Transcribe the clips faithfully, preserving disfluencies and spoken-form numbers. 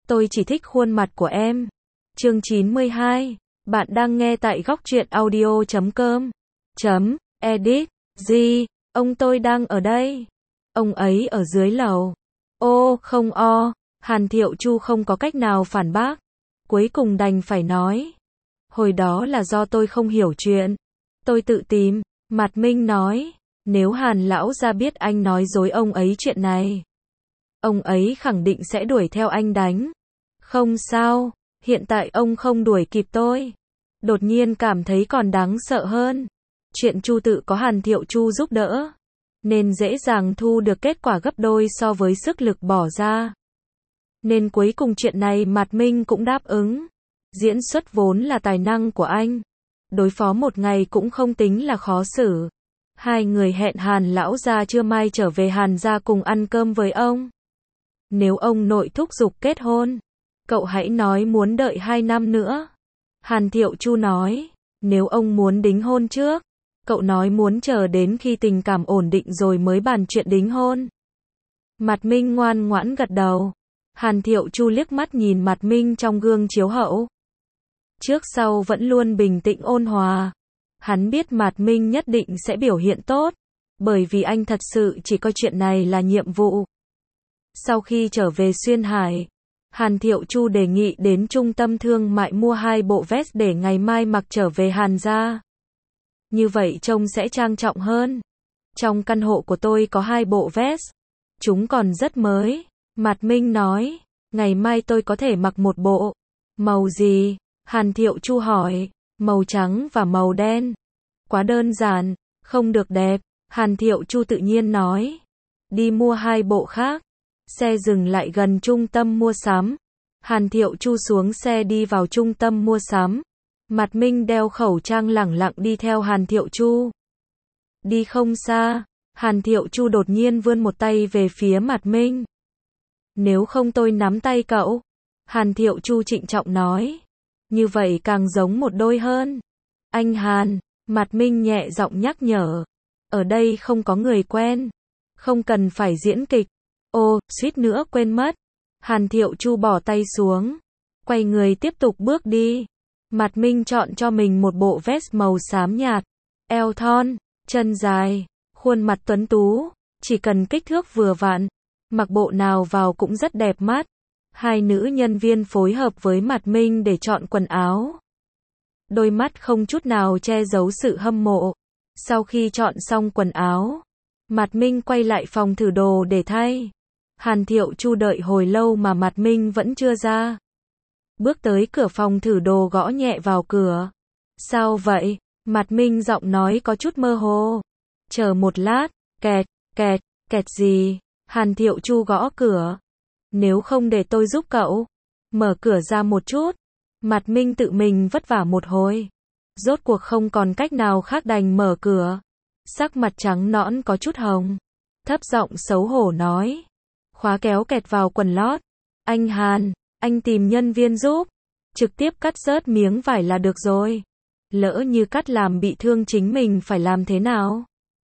Tôi chỉ thích khuôn mặt của em. Chương chín mươi hai. Bạn đang nghe tại góc truyện audio chấm com. Chấm, edit. Gì? Ông tôi đang ở đây. Ông ấy ở dưới lầu. Ô, không o. Hàn Thiệu Chu không có cách nào phản bác. Cuối cùng đành phải nói. Hồi đó là do tôi không hiểu chuyện. Tôi tự tìm. Mạt Minh nói. Nếu Hàn lão gia biết anh nói dối ông ấy chuyện này, ông ấy khẳng định sẽ đuổi theo anh đánh. Không sao, hiện tại ông không đuổi kịp tôi. Đột nhiên cảm thấy còn đáng sợ hơn. Chuyện Chu tự có Hàn Thiệu Chu giúp đỡ, nên dễ dàng thu được kết quả gấp đôi so với sức lực bỏ ra. Nên cuối cùng chuyện này Mạt Minh cũng đáp ứng. Diễn xuất vốn là tài năng của anh. Đối phó một ngày cũng không tính là khó xử. Hai người hẹn Hàn lão gia trưa mai trở về Hàn gia cùng ăn cơm với ông. Nếu ông nội thúc giục kết hôn, cậu hãy nói muốn đợi hai năm nữa. Hàn Thiệu Chu nói, nếu ông muốn đính hôn trước, cậu nói muốn chờ đến khi tình cảm ổn định rồi mới bàn chuyện đính hôn. Mạt Minh ngoan ngoãn gật đầu. Hàn Thiệu Chu liếc mắt nhìn Mạt Minh trong gương chiếu hậu. Trước sau vẫn luôn bình tĩnh ôn hòa. Hắn biết Mạt Minh nhất định sẽ biểu hiện tốt, bởi vì anh thật sự chỉ coi chuyện này là nhiệm vụ. Sau khi trở về Xuyên Hải, Hàn Thiệu Chu đề nghị đến trung tâm thương mại mua hai bộ vest để ngày mai mặc trở về Hàn gia. Như vậy trông sẽ trang trọng hơn. Trong căn hộ của tôi có hai bộ vest. Chúng còn rất mới. Mạt Minh nói, ngày mai tôi có thể mặc một bộ. Màu gì? Hàn Thiệu Chu hỏi. Màu trắng và màu đen. Quá đơn giản, không được đẹp. Hàn Thiệu Chu tự nhiên nói. Đi mua hai bộ khác. Xe dừng lại gần trung tâm mua sắm. Hàn Thiệu Chu xuống xe đi vào trung tâm mua sắm. Mạt Minh đeo khẩu trang lẳng lặng đi theo Hàn Thiệu Chu. Đi không xa, Hàn Thiệu Chu đột nhiên vươn một tay về phía Mạt Minh. Nếu không tôi nắm tay cậu. Hàn Thiệu Chu trịnh trọng nói. Như vậy càng giống một đôi hơn. Anh Hàn, Mạt Minh nhẹ giọng nhắc nhở. Ở đây không có người quen. Không cần phải diễn kịch. Ô, suýt nữa quên mất. Hàn Thiệu Chu bỏ tay xuống. Quay người tiếp tục bước đi. Mạt Minh chọn cho mình một bộ vest màu xám nhạt. Eo thon, chân dài, khuôn mặt tuấn tú. Chỉ cần kích thước vừa vặn. Mặc bộ nào vào cũng rất đẹp mắt. Hai nữ nhân viên phối hợp với Mạt Minh để chọn quần áo. Đôi mắt không chút nào che giấu sự hâm mộ. Sau khi chọn xong quần áo, Mạt Minh quay lại phòng thử đồ để thay. Hàn Thiệu Chu đợi hồi lâu mà Mạt Minh vẫn chưa ra. Bước tới cửa phòng thử đồ gõ nhẹ vào cửa. Sao vậy? Mạt Minh giọng nói có chút mơ hồ. Chờ một lát, kẹt, kẹt, kẹt gì? Hàn Thiệu Chu gõ cửa. Nếu không để tôi giúp cậu. Mở cửa ra một chút. Mạt Minh tự mình vất vả một hồi. Rốt cuộc không còn cách nào khác đành mở cửa. Sắc mặt trắng nõn có chút hồng. Thấp giọng xấu hổ nói. Khóa kéo kẹt vào quần lót. Anh Hàn, anh tìm nhân viên giúp. Trực tiếp cắt rớt miếng vải là được rồi. Lỡ như cắt làm bị thương chính mình phải làm thế nào?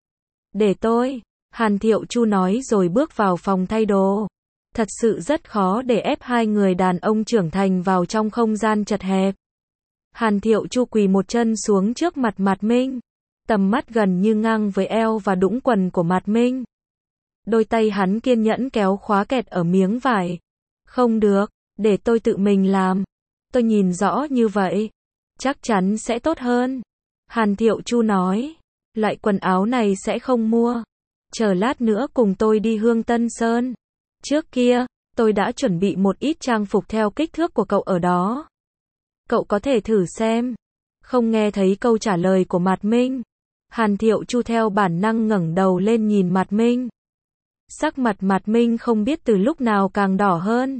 Để tôi. Hàn Thiệu Chu nói rồi bước vào phòng thay đồ. Thật sự rất khó để ép hai người đàn ông trưởng thành vào trong không gian chật hẹp. Hàn Thiệu Chu quỳ một chân xuống trước mặt Mạt Minh. Tầm mắt gần như ngang với eo và đũng quần của Mạt Minh. Đôi tay hắn kiên nhẫn kéo khóa kẹt ở miếng vải. Không được, để tôi tự mình làm. Tôi nhìn rõ như vậy. Chắc chắn sẽ tốt hơn. Hàn Thiệu Chu nói. Loại quần áo này sẽ không mua. Chờ lát nữa cùng tôi đi Hương Tân Sơn. Trước kia, tôi đã chuẩn bị một ít trang phục theo kích thước của cậu ở đó. Cậu có thể thử xem. Không nghe thấy câu trả lời của Mạt Minh. Hàn Thiệu Chu theo bản năng ngẩng đầu lên nhìn Mạt Minh. Sắc mặt Mạt Minh không biết từ lúc nào càng đỏ hơn.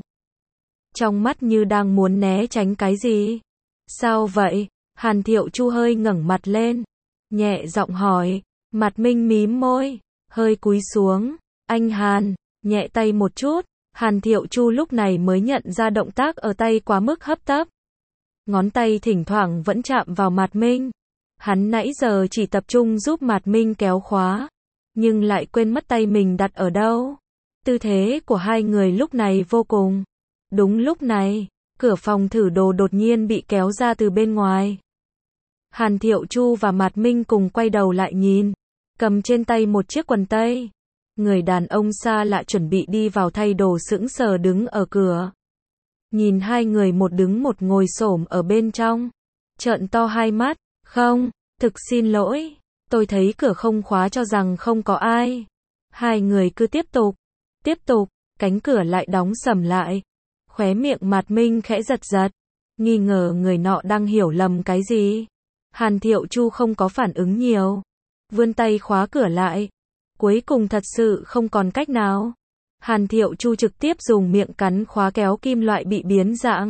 Trong mắt như đang muốn né tránh cái gì. Sao vậy? Hàn Thiệu Chu hơi ngẩng mặt lên. Nhẹ giọng hỏi. Mạt Minh mím môi. Hơi cúi xuống. Anh Hàn. Nhẹ tay một chút. Hàn Thiệu Chu lúc này mới nhận ra động tác ở tay quá mức hấp tấp. Ngón tay thỉnh thoảng vẫn chạm vào Mạt Minh. Hắn nãy giờ chỉ tập trung giúp Mạt Minh kéo khóa. Nhưng lại quên mất tay mình đặt ở đâu. Tư thế của hai người lúc này vô cùng Đúng lúc này, cửa phòng thử đồ đột nhiên bị kéo ra từ bên ngoài. Hàn Thiệu Chu và Mạt Minh cùng quay đầu lại nhìn, cầm trên tay một chiếc quần tây. Người đàn ông xa lạ chuẩn bị đi vào thay đồ sững sờ đứng ở cửa. Nhìn hai người một đứng một ngồi xổm ở bên trong. Trợn to hai mắt, không, thực xin lỗi, tôi thấy cửa không khóa cho rằng không có ai. Hai người cứ tiếp tục, tiếp tục, cánh cửa lại đóng sầm lại. Khóe miệng Mạt Minh khẽ giật giật, nghi ngờ người nọ đang hiểu lầm cái gì. Hàn Thiệu Chu không có phản ứng nhiều, vươn tay khóa cửa lại. Cuối cùng thật sự không còn cách nào. Hàn Thiệu Chu trực tiếp dùng miệng cắn khóa kéo kim loại bị biến dạng.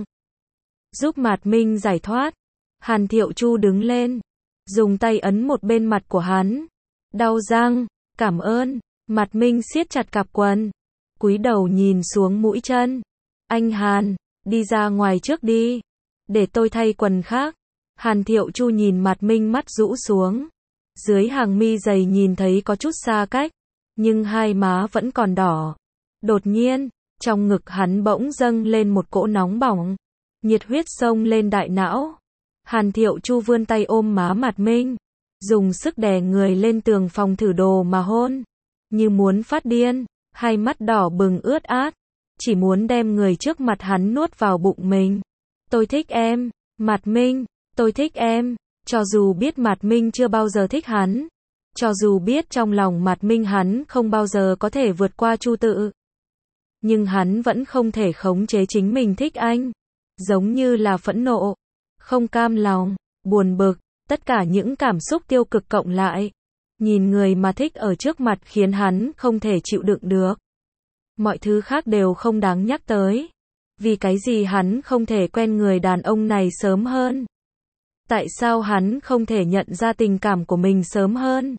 Giúp Mạt Minh giải thoát. Hàn Thiệu Chu đứng lên, dùng tay ấn một bên mặt của hắn. Đau răng, cảm ơn. Mạt Minh siết chặt cặp quần, cúi đầu nhìn xuống mũi chân. Anh Hàn, đi ra ngoài trước đi, để tôi thay quần khác. Hàn Thiệu Chu nhìn Mạt Minh mắt rũ xuống. Dưới hàng mi dày nhìn thấy có chút xa cách, nhưng hai má vẫn còn đỏ. Đột nhiên, trong ngực hắn bỗng dâng lên một cỗ nóng bỏng, nhiệt huyết xông lên đại não. Hàn Thiệu Chu vươn tay ôm má Mạt Minh, dùng sức đè người lên tường phòng thử đồ mà hôn, như muốn phát điên, hai mắt đỏ bừng ướt át, chỉ muốn đem người trước mặt hắn nuốt vào bụng mình. Tôi thích em, Mạt Minh, tôi thích em. Cho dù biết Mạt Minh chưa bao giờ thích hắn, cho dù biết trong lòng Mạt Minh hắn không bao giờ có thể vượt qua Chu Tự, nhưng hắn vẫn không thể khống chế chính mình thích anh. Giống như là phẫn nộ, không cam lòng, buồn bực, tất cả những cảm xúc tiêu cực cộng lại. Nhìn người mà thích ở trước mặt khiến hắn không thể chịu đựng được. Mọi thứ khác đều không đáng nhắc tới. Vì cái gì hắn không thể quen người đàn ông này sớm hơn? Tại sao hắn không thể nhận ra tình cảm của mình sớm hơn?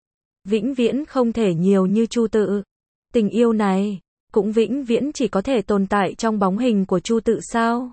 Vĩnh viễn không thể nhiều như Chu Tự. Tình yêu này, cũng vĩnh viễn chỉ có thể tồn tại trong bóng hình của Chu Tự sao?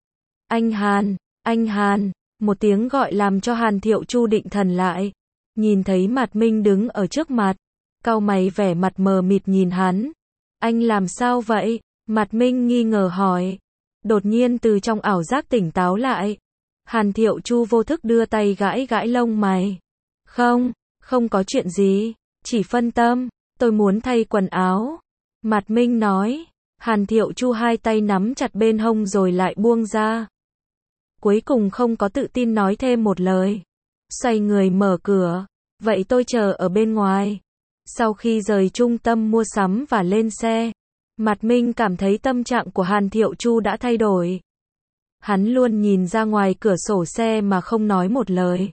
Anh Hàn, anh Hàn, một tiếng gọi làm cho Hàn Thiệu Chu định thần lại. Nhìn thấy Mạt Minh đứng ở trước mặt, cau mày vẻ mặt mờ mịt nhìn hắn. Anh làm sao vậy? Mạt Minh nghi ngờ hỏi. Đột nhiên từ trong ảo giác tỉnh táo lại. Hàn Thiệu Chu vô thức đưa tay gãi gãi lông mày. Không, không có chuyện gì, chỉ phân tâm, tôi muốn thay quần áo. Mạt Minh nói. Hàn Thiệu Chu hai tay nắm chặt bên hông rồi lại buông ra. Cuối cùng không có tự tin nói thêm một lời. Xoay người mở cửa. Vậy tôi chờ ở bên ngoài. Sau khi rời trung tâm mua sắm và lên xe, Mạt Minh cảm thấy tâm trạng của Hàn Thiệu Chu đã thay đổi. Hắn luôn nhìn ra ngoài cửa sổ xe mà không nói một lời.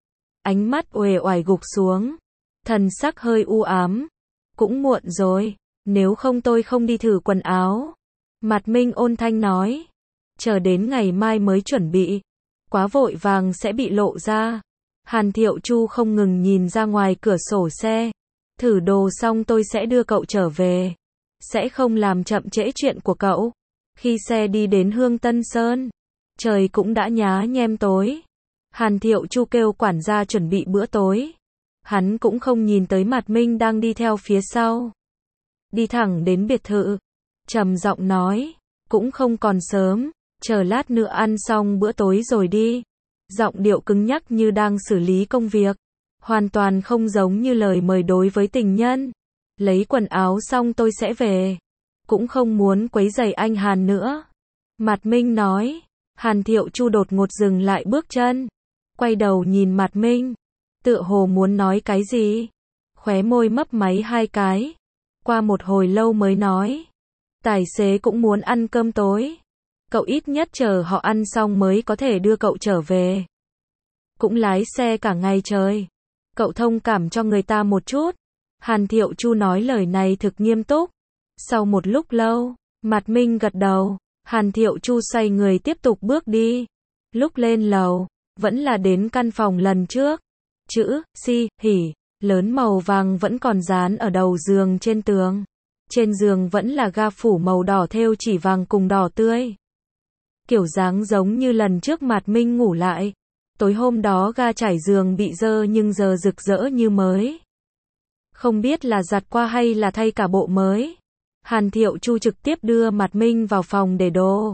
Ánh mắt uể oải gục xuống, thần sắc hơi u ám. Cũng muộn rồi, nếu không tôi không đi thử quần áo. Mạt Minh ôn thanh nói. Chờ đến ngày mai mới chuẩn bị. Quá vội vàng sẽ bị lộ ra. Hàn Thiệu Chu không ngừng nhìn ra ngoài cửa sổ xe. Thử đồ xong tôi sẽ đưa cậu trở về. Sẽ không làm chậm trễ chuyện của cậu. Khi xe đi đến Hương Tân Sơn, trời cũng đã nhá nhem tối. Hàn Thiệu Chu kêu quản gia chuẩn bị bữa tối. Hắn cũng không nhìn tới Mạt Minh đang đi theo phía sau. Đi thẳng đến biệt thự, trầm giọng nói, cũng không còn sớm, chờ lát nữa ăn xong bữa tối rồi đi. Giọng điệu cứng nhắc như đang xử lý công việc, hoàn toàn không giống như lời mời đối với tình nhân. Lấy quần áo xong tôi sẽ về, cũng không muốn quấy rầy anh Hàn nữa. Mạt Minh nói. Hàn Thiệu Chu đột ngột dừng lại bước chân, quay đầu nhìn Mạt Minh, tựa hồ muốn nói cái gì, khóe môi mấp máy hai cái. Qua một hồi lâu mới nói, tài xế cũng muốn ăn cơm tối, cậu ít nhất chờ họ ăn xong mới có thể đưa cậu trở về. Cũng lái xe cả ngày trời, cậu thông cảm cho người ta một chút. Hàn Thiệu Chu nói lời này thực nghiêm túc. Sau một lúc lâu, Mạt Minh gật đầu. Hàn Thiệu Chu xoay người tiếp tục bước đi. Lúc lên lầu, vẫn là đến căn phòng lần trước. Chữ, si, hỉ, lớn màu vàng vẫn còn dán ở đầu giường trên tường. Trên giường vẫn là ga phủ màu đỏ thêu chỉ vàng cùng đỏ tươi. Kiểu dáng giống như lần trước Mạt Minh ngủ lại. Tối hôm đó ga trải giường bị dơ nhưng giờ rực rỡ như mới. Không biết là giặt qua hay là thay cả bộ mới. Hàn Thiệu Chu trực tiếp đưa Mạt Minh vào phòng để đồ.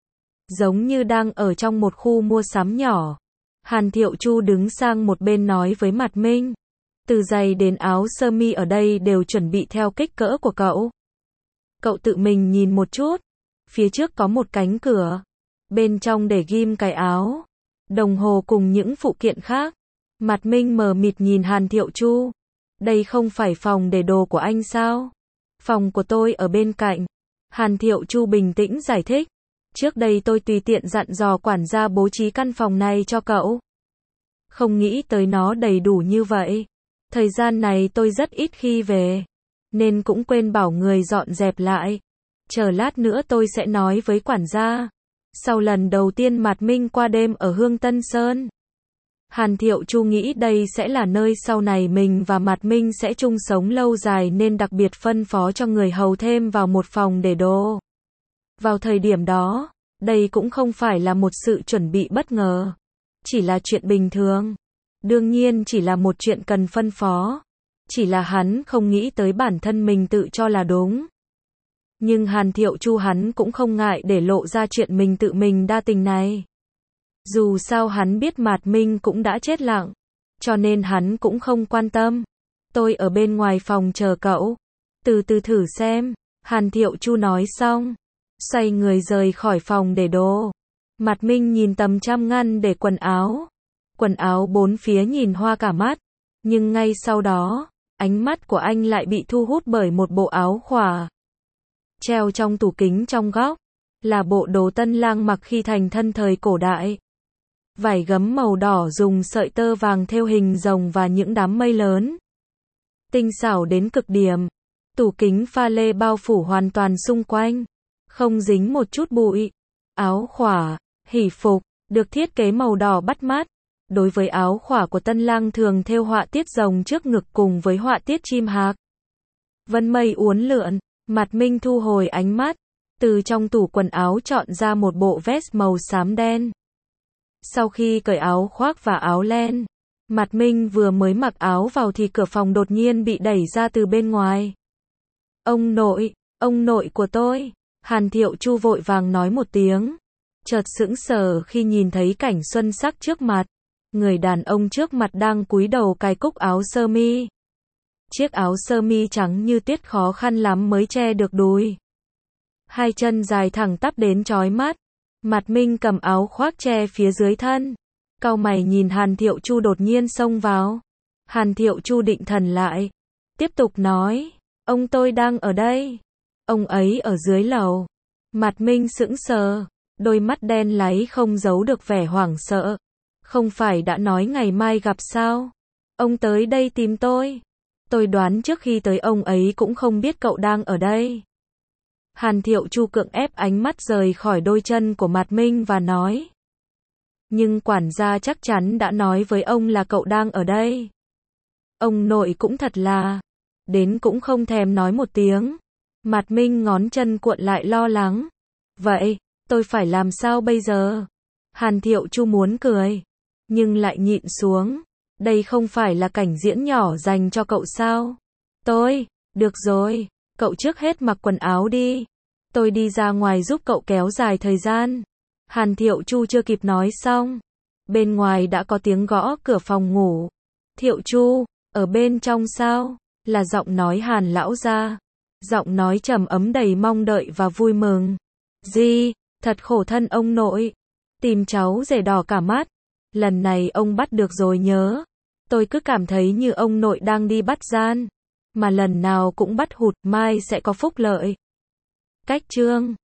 Giống như đang ở trong một khu mua sắm nhỏ. Hàn Thiệu Chu đứng sang một bên nói với Mạt Minh. Từ giày đến áo sơ mi ở đây đều chuẩn bị theo kích cỡ của cậu. Cậu tự mình nhìn một chút. Phía trước có một cánh cửa. Bên trong để ghim cái áo, đồng hồ cùng những phụ kiện khác. Mạt Minh mờ mịt nhìn Hàn Thiệu Chu. Đây không phải phòng để đồ của anh sao? Phòng của tôi ở bên cạnh. Hàn Thiệu Chu bình tĩnh giải thích. Trước đây tôi tùy tiện dặn dò quản gia bố trí căn phòng này cho cậu. Không nghĩ tới nó đầy đủ như vậy. Thời gian này tôi rất ít khi về, nên cũng quên bảo người dọn dẹp lại. Chờ lát nữa tôi sẽ nói với quản gia. Sau lần đầu tiên Mạt Minh qua đêm ở Hương Tân Sơn, Hàn Thiệu Chu nghĩ đây sẽ là nơi sau này mình và Mạt Minh sẽ chung sống lâu dài nên đặc biệt phân phó cho người hầu thêm vào một phòng để đồ. Vào thời điểm đó, đây cũng không phải là một sự chuẩn bị bất ngờ, chỉ là chuyện bình thường. Đương nhiên chỉ là một chuyện cần phân phó. Chỉ là hắn không nghĩ tới bản thân mình tự cho là đúng. Nhưng Hàn Thiệu Chu hắn cũng không ngại để lộ ra chuyện mình tự mình đa tình này. Dù sao hắn biết Mạt Minh cũng đã chết lặng, cho nên hắn cũng không quan tâm. Tôi ở bên ngoài phòng chờ cậu. Từ từ thử xem. Hàn Thiệu Chu nói xong, xoay người rời khỏi phòng để đồ. Mạt Minh nhìn tầm trăm ngăn để quần áo. Quần áo bốn phía nhìn hoa cả mắt. Nhưng ngay sau đó, ánh mắt của anh lại bị thu hút bởi một bộ áo khỏa. Treo trong tủ kính trong góc. Là bộ đồ tân lang mặc khi thành thân thời cổ đại. Vải gấm màu đỏ dùng sợi tơ vàng thêu hình rồng và những đám mây lớn. Tinh xảo đến cực điểm. Tủ kính pha lê bao phủ hoàn toàn xung quanh. Không dính một chút bụi. Áo khỏa, hỷ phục, được thiết kế màu đỏ bắt mắt. Đối với áo khỏa của tân lang thường thêu họa tiết rồng trước ngực cùng với họa tiết chim hạc. Vân mây uốn lượn, Mạt Minh thu hồi ánh mắt. Từ trong tủ quần áo chọn ra một bộ vest màu xám đen. Sau khi cởi áo khoác và áo len, Mạt Minh vừa mới mặc áo vào thì cửa phòng đột nhiên bị đẩy ra từ bên ngoài. Ông nội, ông nội của tôi. Hàn Thiệu Chu vội vàng nói một tiếng. Chợt sững sờ khi nhìn thấy cảnh xuân sắc trước mặt. Người đàn ông trước mặt đang cúi đầu cài cúc áo sơ mi. Chiếc áo sơ mi trắng như tuyết khó khăn lắm mới che được đùi. Hai chân dài thẳng tắp đến chói mắt. Mạt Minh cầm áo khoác che phía dưới thân. Cau mày nhìn Hàn Thiệu Chu đột nhiên xông vào. Hàn Thiệu Chu định thần lại. Tiếp tục nói. Ông tôi đang ở đây. Ông ấy ở dưới lầu. Mạt Minh sững sờ. Đôi mắt đen láy không giấu được vẻ hoảng sợ. Không phải đã nói ngày mai gặp sao? Ông tới đây tìm tôi. Tôi đoán trước khi tới ông ấy cũng không biết cậu đang ở đây. Hàn Thiệu Chu cưỡng ép ánh mắt rời khỏi đôi chân của Mạt Minh và nói. Nhưng quản gia chắc chắn đã nói với ông là cậu đang ở đây. Ông nội cũng thật là. Đến cũng không thèm nói một tiếng. Mạt Minh ngón chân cuộn lại lo lắng. Vậy, tôi phải làm sao bây giờ? Hàn Thiệu Chu muốn cười. Nhưng lại nhịn xuống. Đây không phải là cảnh diễn nhỏ dành cho cậu sao? Tôi, được rồi. Cậu trước hết mặc quần áo đi. Tôi đi ra ngoài giúp cậu kéo dài thời gian. Hàn Thiệu Chu chưa kịp nói xong. Bên ngoài đã có tiếng gõ cửa phòng ngủ. Thiệu Chu, ở bên trong sao? Là giọng nói Hàn lão gia. Giọng nói trầm ấm đầy mong đợi và vui mừng. Di, thật khổ thân ông nội. Tìm cháu rể đỏ cả mắt. Lần này ông bắt được rồi nhớ. Tôi cứ cảm thấy như ông nội đang đi bắt gian. Mà lần nào cũng bắt hụt, mai sẽ có phúc lợi. Cách chương